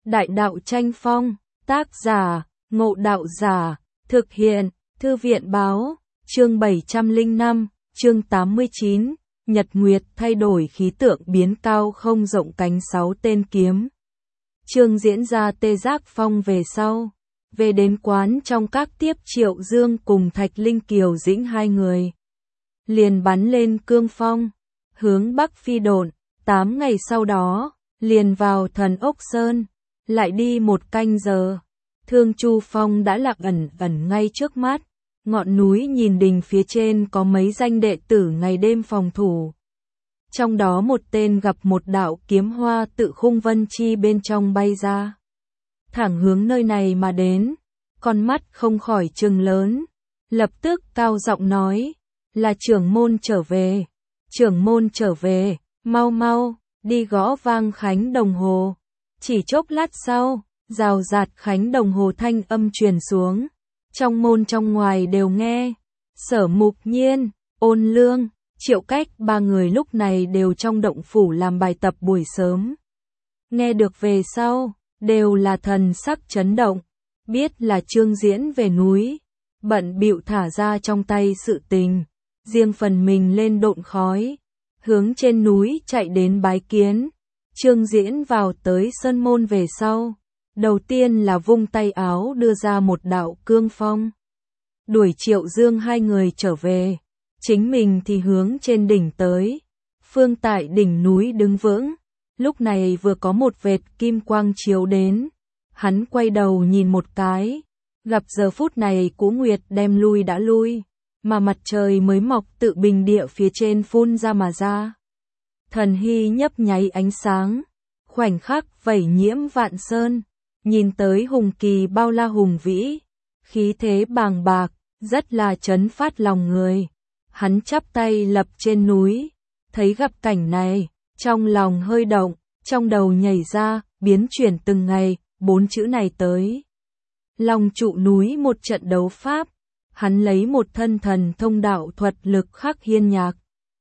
Đại đạo tranh phong, tác giả, Ngộ Đạo Giả, thực hiện, Thư viện báo, chương 705, chương 89, Nhật Nguyệt thay đổi khí tượng biến cao không rộng cánh 6 tên kiếm. Chương diễn ra tê giác phong về sau, về đến quán trong các tiếp Triệu Dương cùng Thạch Linh Kiều Dĩnh hai người. Liền bắn lên cương phong, hướng Bắc phi độn, 8 ngày sau đó, liền vào Thần Ốc Sơn, lại đi 1 canh giờ. Thương Chu Phong đã lạc ẩn ngay trước mắt, ngọn núi nhìn đỉnh phía trên có mấy danh đệ tử ngày đêm phòng thủ. Trong đó một tên gặp một đạo kiếm hoa tự khung vân chi bên trong bay ra. Thẳng hướng nơi này mà đến, con mắt không khỏi trừng lớn, lập tức cao giọng nói, là trưởng môn trở về, trưởng môn trở về, mau mau, đi gõ vang khánh đồng hồ. Chỉ chốc lát sau, rào rạt khánh đồng hồ thanh âm truyền xuống, trong môn trong ngoài đều nghe. Sở Mục Nhiên, Ôn Lương, Triệu Cách ba người lúc này đều trong động phủ làm bài tập buổi sớm. Nghe được về sau, đều là thần sắc chấn động, biết là Trương Diễn về núi, bận bịu thả ra trong tay sự tình, riêng phần mình lên độn khói, hướng trên núi chạy đến bái kiến. Trương Diễn vào tới sân môn về sau, đầu tiên là vung tay áo đưa ra một đạo cương phong, đuổi Triệu Dương hai người trở về, chính mình thì hướng trên đỉnh tới. Phương tại đỉnh núi đứng vững, lúc này vừa có một vệt kim quang chiếu đến, hắn quay đầu nhìn một cái, gặp giờ phút này Cú Nguyệt đem lui đã lui, mà mặt trời mới mọc tự bình địa phía trên phun ra mà ra. Thần hy nhấp nháy ánh sáng, khoảnh khắc vẩy nhiễm vạn sơn, nhìn tới hùng kỳ bao la hùng vĩ, khí thế bàng bạc, rất là chấn phát lòng người. Hắn chắp tay lập trên núi, thấy gặp cảnh này, trong lòng hơi động, trong đầu nhảy ra, biến chuyển từng ngày, 4 chữ này tới. Long trụ núi một trận đấu pháp, hắn lấy một thân thần thông đạo thuật lực khắc hiên nhạc.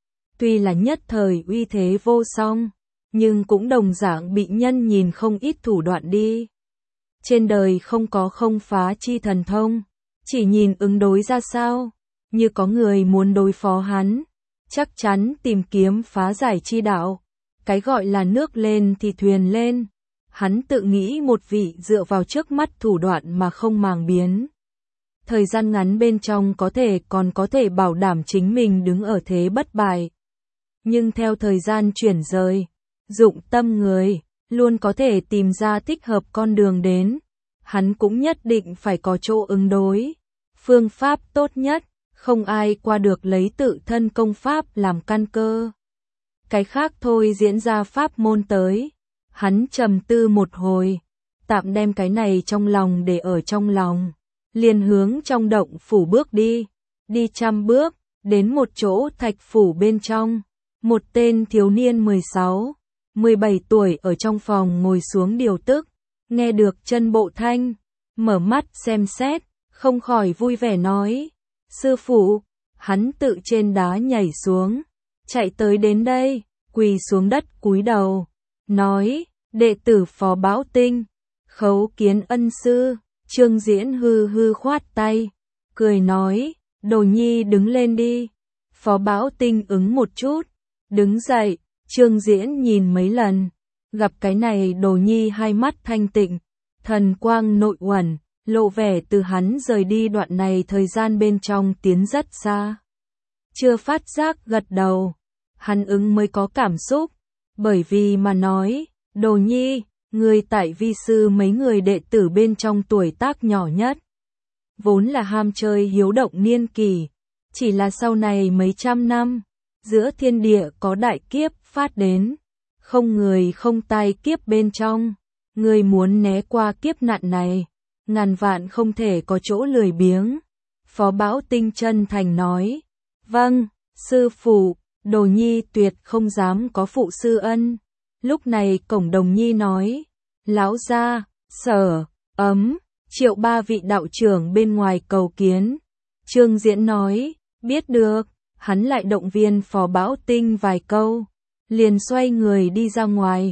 Tuy là nhất thời uy thế vô song, nhưng cũng đồng dạng bị nhân nhìn không ít thủ đoạn đi. Trên đời không có không phá chi thần thông, chỉ nhìn ứng đối ra sao, như có người muốn đối phó hắn, chắc chắn tìm kiếm phá giải chi đạo. Cái gọi là nước lên thì thuyền lên, hắn tự nghĩ một vị dựa vào trước mắt thủ đoạn mà không màng biến. Thời gian ngắn bên trong còn có thể bảo đảm chính mình đứng ở thế bất bại. Nhưng theo thời gian chuyển rời, dụng tâm người, luôn có thể tìm ra thích hợp con đường đến. Hắn cũng nhất định phải có chỗ ứng đối. Phương pháp tốt nhất, không ai qua được lấy tự thân công pháp làm căn cơ. Cái khác thôi diễn ra pháp môn tới. Hắn trầm tư một hồi, tạm đem cái này trong lòng để ở trong lòng. Liền hướng trong động phủ bước đi 100 bước, đến một chỗ thạch phủ bên trong. Một tên thiếu niên 16, 17 tuổi ở trong phòng ngồi xuống điều tức, nghe được chân bộ thanh, mở mắt xem xét, không khỏi vui vẻ nói, sư phụ. Hắn tự trên đá nhảy xuống, chạy tới đến đây, quỳ xuống đất cúi đầu, nói, đệ tử Phó Bão Tinh, khấu kiến ân sư. Trương Diễn hư hư khoát tay, cười nói, Đồ Nhi đứng lên đi. Phó Bão Tinh ứng một chút, đứng dậy. Trương Diễn nhìn mấy lần, gặp cái này Đồ Nhi hai mắt thanh tịnh, thần quang nội uẩn, lộ vẻ từ hắn rời đi đoạn này thời gian bên trong tiến rất xa. Chưa phát giác gật đầu, hắn ứng mới có cảm xúc, bởi vì mà nói, Đồ Nhi, người tại vi sư mấy người đệ tử bên trong tuổi tác nhỏ nhất. Vốn là ham chơi hiếu động niên kỳ, chỉ là sau này mấy trăm năm, giữa thiên địa có đại kiếp phát đến, không người không tai kiếp bên trong, người muốn né qua kiếp nạn này, ngàn vạn không thể có chỗ lười biếng. Phó Bão Tinh chân thành nói, vâng, sư phụ, Đồ Nhi tuyệt không dám có phụ sư ân. Lúc này Cổng Đồng Nhi nói, lão gia, Sở, Ấm, Triệu ba vị đạo trưởng bên ngoài cầu kiến. Trương Diễn nói, biết được. Hắn lại động viên Phó Bão Tinh vài câu, liền xoay người đi ra ngoài.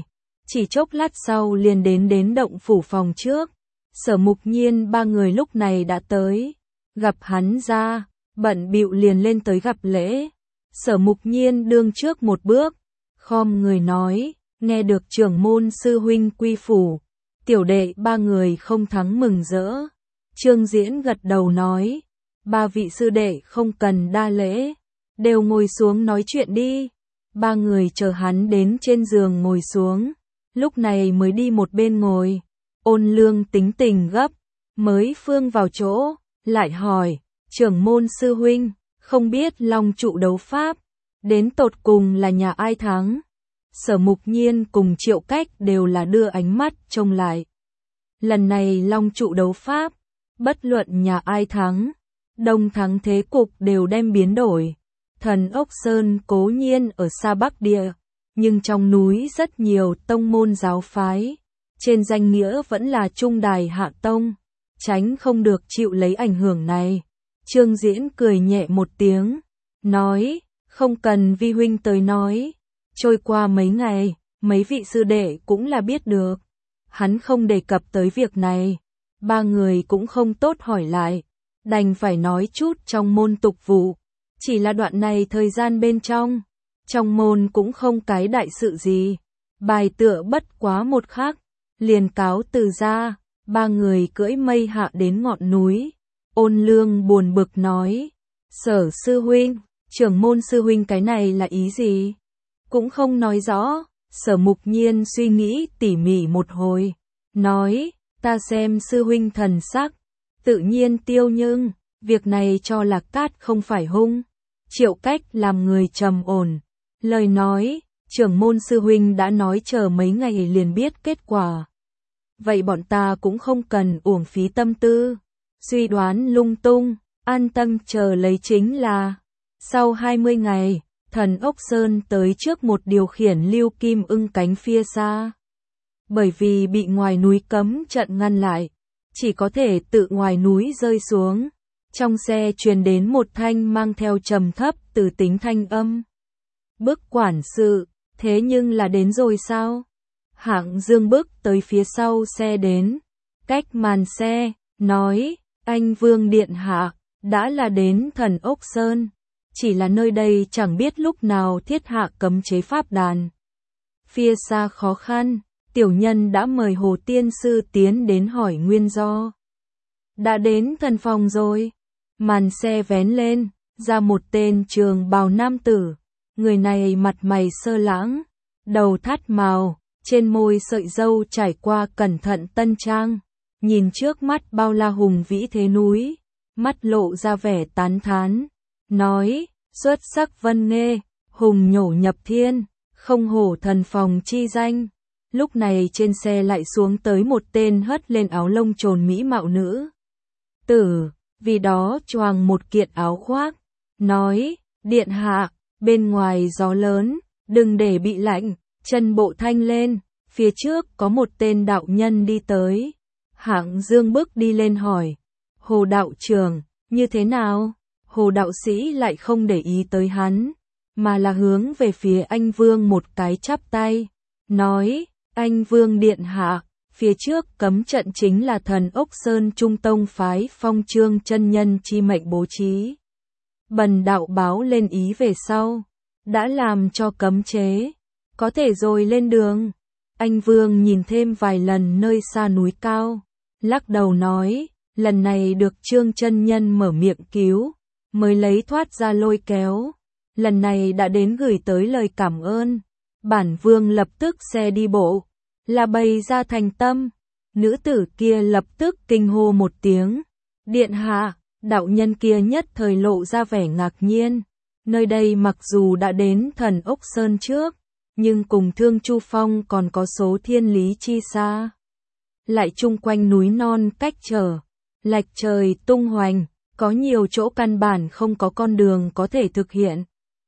Chỉ chốc lát sau liền đến động phủ phòng trước. Sở Mục Nhiên ba người lúc này đã tới, gặp hắn ra, bận bịu liền lên tới gặp lễ. Sở Mục Nhiên đương trước một bước, khom người nói, nghe được trưởng môn sư huynh quy phủ, tiểu đệ ba người không thắng mừng rỡ. Trương Diễn gật đầu nói, ba vị sư đệ không cần đa lễ, đều ngồi xuống nói chuyện đi. Ba người chờ hắn đến trên giường ngồi xuống, lúc này mới đi một bên ngồi. Ôn Lương tính tình gấp, mới phương vào chỗ, lại hỏi, trưởng môn sư huynh, không biết long trụ đấu pháp, đến tột cùng là nhà ai thắng? Sở Mục Nhiên cùng Triệu Cách đều là đưa ánh mắt trông lại. Lần này long trụ đấu pháp, bất luận nhà ai thắng, đông thắng thế cục đều đem biến đổi. Thần Ốc Sơn cố nhiên ở xa Bắc Địa, nhưng trong núi rất nhiều tông môn giáo phái, trên danh nghĩa vẫn là trung đài hạ tông, tránh không được chịu lấy ảnh hưởng này. Trương Diễn cười nhẹ một tiếng, nói, không cần vi huynh tới nói, trôi qua mấy ngày, mấy vị sư đệ cũng là biết được. Hắn không đề cập tới việc này, ba người cũng không tốt hỏi lại, đành phải nói chút trong môn tục vụ. Chỉ là đoạn này thời gian bên trong môn cũng không cái đại sự gì, bài tựa bất quá một khắc, liền cáo từ ra. Ba người cưỡi mây hạ đến ngọn núi. Ôn Lương buồn bực nói, Sở sư huynh, trưởng môn sư huynh cái này là ý gì? Cũng không nói rõ. Sở Mục Nhiên suy nghĩ tỉ mỉ một hồi, nói, ta xem sư huynh thần sắc, tự nhiên tiêu nhưng, việc này cho Lạc Cát không phải hung. Triệu Cách làm người trầm ổn, lời nói, trưởng môn sư huynh đã nói chờ mấy ngày liền biết kết quả. Vậy bọn ta cũng không cần uổng phí tâm tư, suy đoán lung tung, an tâm chờ lấy chính là. Sau 20 ngày, Thần Ốc Sơn tới trước một điều khiển lưu kim ưng cánh phía xa. Bởi vì bị ngoài núi cấm trận ngăn lại, chỉ có thể tự ngoài núi rơi xuống. Trong xe truyền đến một thanh mang theo trầm thấp từ tính thanh âm. Bức quản sự, thế nhưng là đến rồi sao? Hạng Dương bước tới phía sau xe đến, cách màn xe, nói, anh Vương Điện Hạ, đã là đến Thần Ốc Sơn. Chỉ là nơi đây chẳng biết lúc nào thiết hạ cấm chế pháp đàn. Phía xa khó khăn, tiểu nhân đã mời Hồ Tiên Sư tiến đến hỏi nguyên do. Đã đến thần phòng rồi. Màn xe vén lên, ra một tên trường bào nam tử. Người này mặt mày sơ lãng, đầu thắt màu, trên môi sợi râu trải qua cẩn thận tân trang. Nhìn trước mắt bao la hùng vĩ thế núi, mắt lộ ra vẻ tán thán. Nói, xuất sắc vân nghê, hùng nhổ nhập thiên, không hổ thần phòng chi danh. Lúc này trên xe lại xuống tới một tên hất lên áo lông trồn mỹ mạo nữ tử, vì đó choàng một kiện áo khoác, nói, điện hạ, bên ngoài gió lớn, đừng để bị lạnh, chân bộ thanh lên, phía trước có một tên đạo nhân đi tới. Hạng Dương bước đi lên hỏi, Hồ đạo trưởng, như thế nào? Hồ đạo sĩ lại không để ý tới hắn, mà là hướng về phía anh Vương một cái chắp tay, nói, anh Vương điện hạ, phía trước cấm trận chính là Thần Ốc Sơn Trung Tông phái Phong Trương chân nhân chi mệnh bố trí. Bần đạo báo lên ý về sau, đã làm cho cấm chế, có thể rồi lên đường. Anh Vương nhìn thêm vài lần nơi xa núi cao, lắc đầu nói, lần này được Trương chân nhân mở miệng cứu, mới lấy thoát ra lôi kéo. Lần này đã đến gửi tới lời cảm ơn. Bản Vương lập tức xe đi bộ, là bày ra thành tâm. Nữ tử kia lập tức kinh hô một tiếng. Điện hạ, đạo nhân kia nhất thời lộ ra vẻ ngạc nhiên. Nơi đây mặc dù đã đến Thần Ốc Sơn trước, nhưng cùng Thương Chu Phong còn có số thiên lý chi xa. Lại chung quanh núi non cách trở, lạch trời tung hoành, có nhiều chỗ căn bản không có con đường có thể thực hiện.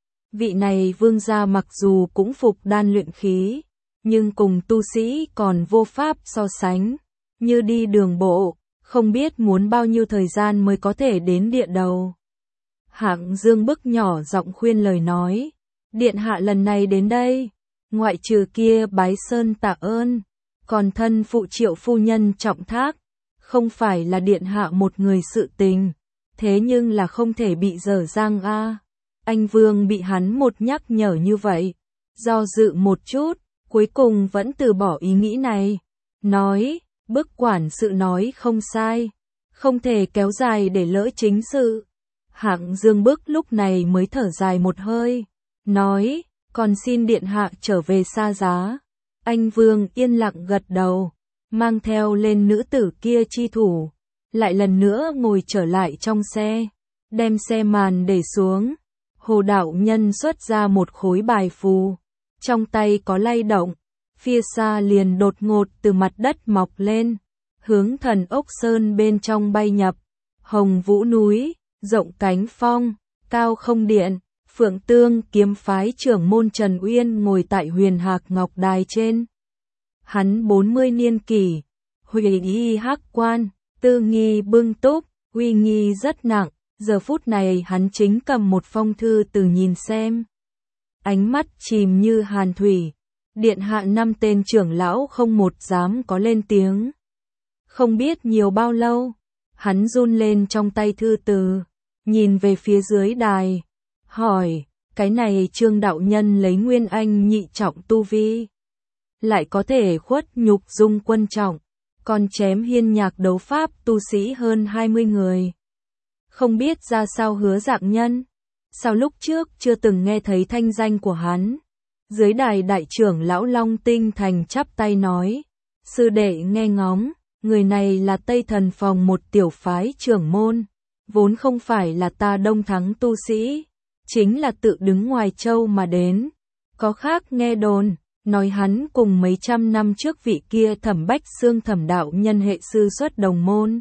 Vị này vương gia mặc dù cũng phục đan luyện khí, nhưng cùng tu sĩ còn vô pháp so sánh, như đi đường bộ, không biết muốn bao nhiêu thời gian mới có thể đến địa đầu. Hạng Dương bức nhỏ giọng khuyên lời nói, điện hạ lần này đến đây, ngoại trừ kia bái sơn tạ ơn, còn thân phụ Triệu phu nhân trọng thác, không phải là điện hạ một người sự tình, thế nhưng là không thể bị dở dang a. Anh Vương bị hắn một nhắc nhở như vậy, do dự một chút, cuối cùng vẫn từ bỏ ý nghĩ này, nói, bức quản sự nói không sai, không thể kéo dài để lỡ chính sự. Hạng Dương Bức lúc này mới thở dài một hơi, nói, còn xin điện hạ trở về xa giá. Anh Vương yên lặng gật đầu, mang theo lên nữ tử kia chi thủ, lại lần nữa ngồi trở lại trong xe, đem xe màn để xuống. Hồ đạo nhân xuất ra một khối bài phù, trong tay có lay động, phía xa liền đột ngột từ mặt đất mọc lên, hướng Thần Ốc Sơn bên trong bay nhập. Hồng Vũ núi, rộng cánh phong, cao không điện, Phượng Tương kiếm phái trưởng môn Trần Uyên ngồi tại Huyền Hạc Ngọc Đài trên. Hắn 40 niên kỷ, Huệ y hắc quan, tư nghi bưng túc, uy nghi rất nặng, giờ phút này hắn chính cầm một phong thư từ nhìn xem. Ánh mắt chìm như hàn thủy, điện hạ 5 tên trưởng lão không một dám có lên tiếng. Không biết nhiều bao lâu, hắn run lên trong tay thư từ, nhìn về phía dưới đài, hỏi, cái này Trương đạo nhân lấy nguyên anh nhị trọng tu vi, lại có thể khuất nhục dung quân trọng, còn chém hiên nhạc đấu pháp tu sĩ hơn 20 người. Không biết ra sao Hứa Dạng Nhân, sao lúc trước chưa từng nghe thấy thanh danh của hắn. Dưới đài đại trưởng lão Long Tinh Thành chắp tay nói, sư đệ nghe ngóng, người này là Tây Thần Phòng một tiểu phái trưởng môn, vốn không phải là ta Đông Thắng tu sĩ, chính là tự đứng ngoài châu mà đến. Có khác nghe đồn, nói hắn cùng mấy trăm năm trước vị kia Thẩm Bách Xương Thẩm đạo nhân hệ sư xuất đồng môn.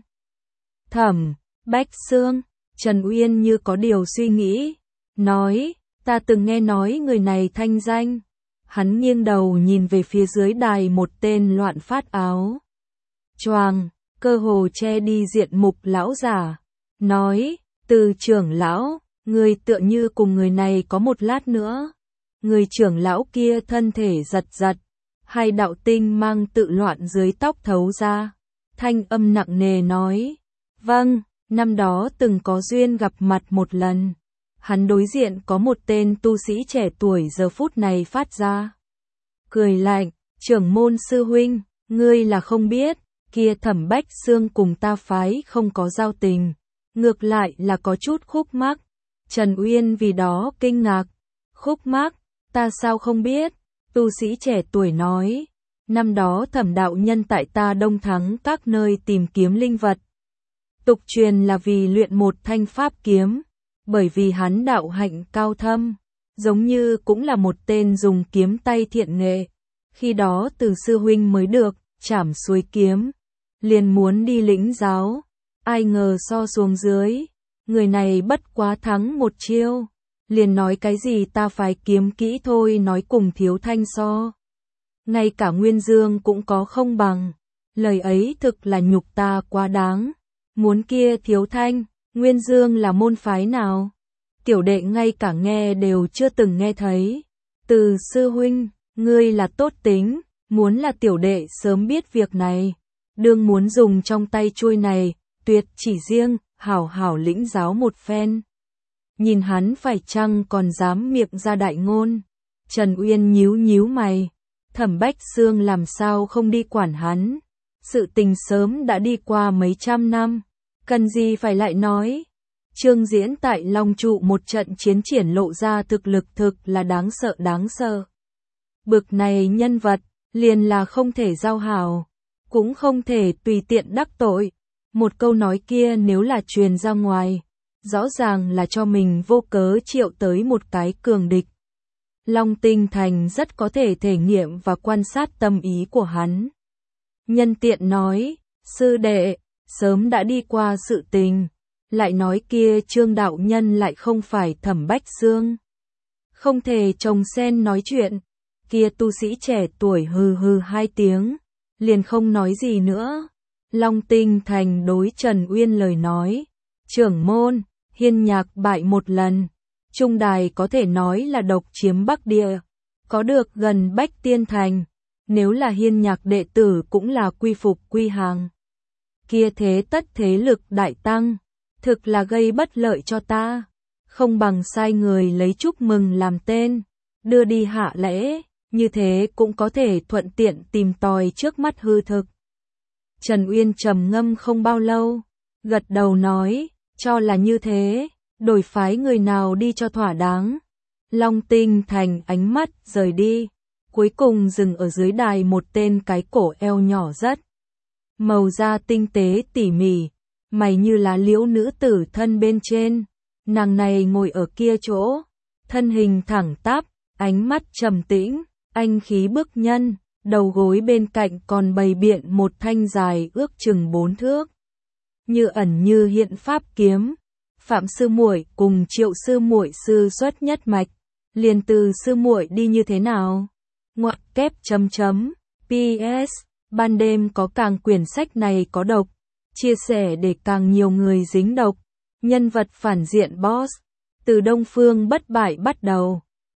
Thẩm Bách Xương, Trần Uyên như có điều suy nghĩ, nói, ta từng nghe nói người này thanh danh. Hắn nghiêng đầu nhìn về phía dưới đài một tên loạn phát áo choàng, cơ hồ che đi diện mục lão giả, nói, Từ trưởng lão, người tựa như cùng người này có một lát nữa. Người trưởng lão kia thân thể giật giật, hai đạo tinh mang tự loạn dưới tóc thấu ra, thanh âm nặng nề nói, vâng, năm đó từng có duyên gặp mặt một lần. Hắn đối diện có một tên tu sĩ trẻ tuổi giờ phút này phát ra cười lạnh, trưởng môn sư huynh, ngươi là không biết, kia Thẩm Bách Xương cùng ta phái không có giao tình, ngược lại là có chút khúc mắc. Trần Uyên vì đó kinh ngạc, khúc mắc, ta sao không biết, tu sĩ trẻ tuổi nói, năm đó Thẩm đạo nhân tại ta Đông Thắng các nơi tìm kiếm linh vật. Tục truyền là vì luyện một thanh pháp kiếm, bởi vì hắn đạo hạnh cao thâm, giống như cũng là một tên dùng kiếm tay thiện nghệ. Khi đó từ sư huynh mới được, trảm suối kiếm, liền muốn đi lĩnh giáo, ai ngờ so xuống dưới, người này bất quá thắng một chiêu, liền nói cái gì ta phải kiếm kỹ thôi, nói cùng Thiếu Thanh so. Ngay cả Nguyên Dương cũng có không bằng, lời ấy thực là nhục ta quá đáng, muốn kia Thiếu Thanh, Nguyên Dương là môn phái nào? Tiểu đệ ngay cả nghe đều chưa từng nghe thấy. Từ sư huynh, ngươi là tốt tính, muốn là tiểu đệ sớm biết việc này, đương muốn dùng trong tay chuôi này, tuyệt chỉ riêng, hảo hảo lĩnh giáo một phen. Nhìn hắn phải chăng còn dám miệng ra đại ngôn. Trần Uyên nhíu nhíu mày, Thẩm Bách Xương làm sao không đi quản hắn, sự tình sớm đã đi qua mấy trăm năm, cần gì phải lại nói. Trương Diễn tại Long Trụ một trận chiến triển lộ ra thực lực thực là đáng sợ. Bực này nhân vật, liền là không thể giao hảo, cũng không thể tùy tiện đắc tội. Một câu nói kia nếu là truyền ra ngoài, rõ ràng là cho mình vô cớ triệu tới một cái cường địch. Long Tinh Thành rất có thể thể nghiệm và quan sát tâm ý của hắn. Nhân tiện nói, sư đệ, sớm đã đi qua sự tình. Lại nói kia Trương đạo nhân lại không phải Thẩm Bách Xương. Không thể trồng sen nói chuyện. Kia tu sĩ trẻ tuổi hừ hừ hai tiếng, liền không nói gì nữa. Long Tinh Thành đối Trần Uyên lời nói, trưởng môn, hiên nhạc bại một lần, trung đài có thể nói là độc chiếm Bắc Địa. có được gần Bách Tiên Thành, nếu là Hiên Nhạc đệ tử cũng là quy phục quy hàng. Kia thế tất thế lực đại tăng, thực là gây bất lợi cho ta, không bằng sai người lấy chúc mừng làm tên, đưa đi hạ lễ, như thế cũng có thể thuận tiện tìm tòi trước mắt hư thực. Trần Uyên trầm ngâm không bao lâu, gật đầu nói, cho là như thế, đổi phái người nào đi cho thỏa đáng. Long Tinh Thành ánh mắt rời đi, cuối cùng dừng ở dưới đài một tên cái cổ eo nhỏ rất. Màu da tinh tế tỉ mỉ, mày như là liễu nữ tử thân bên trên, nàng này ngồi ở kia chỗ, thân hình thẳng tắp, ánh mắt trầm tĩnh, anh khí bức nhân, đầu gối bên cạnh còn bày biện một thanh dài ước chừng 4 thước. Như ẩn như hiện pháp kiếm, Phạm sư muội cùng Triệu sư muội sư xuất nhất mạch, liền từ sư muội đi như thế nào? Ngoặc kép chấm chấm, PS, ban đêm có càng quyển sách này có độc, chia sẻ để càng nhiều người dính độc, nhân vật phản diện boss, từ Đông Phương bất bại bắt đầu.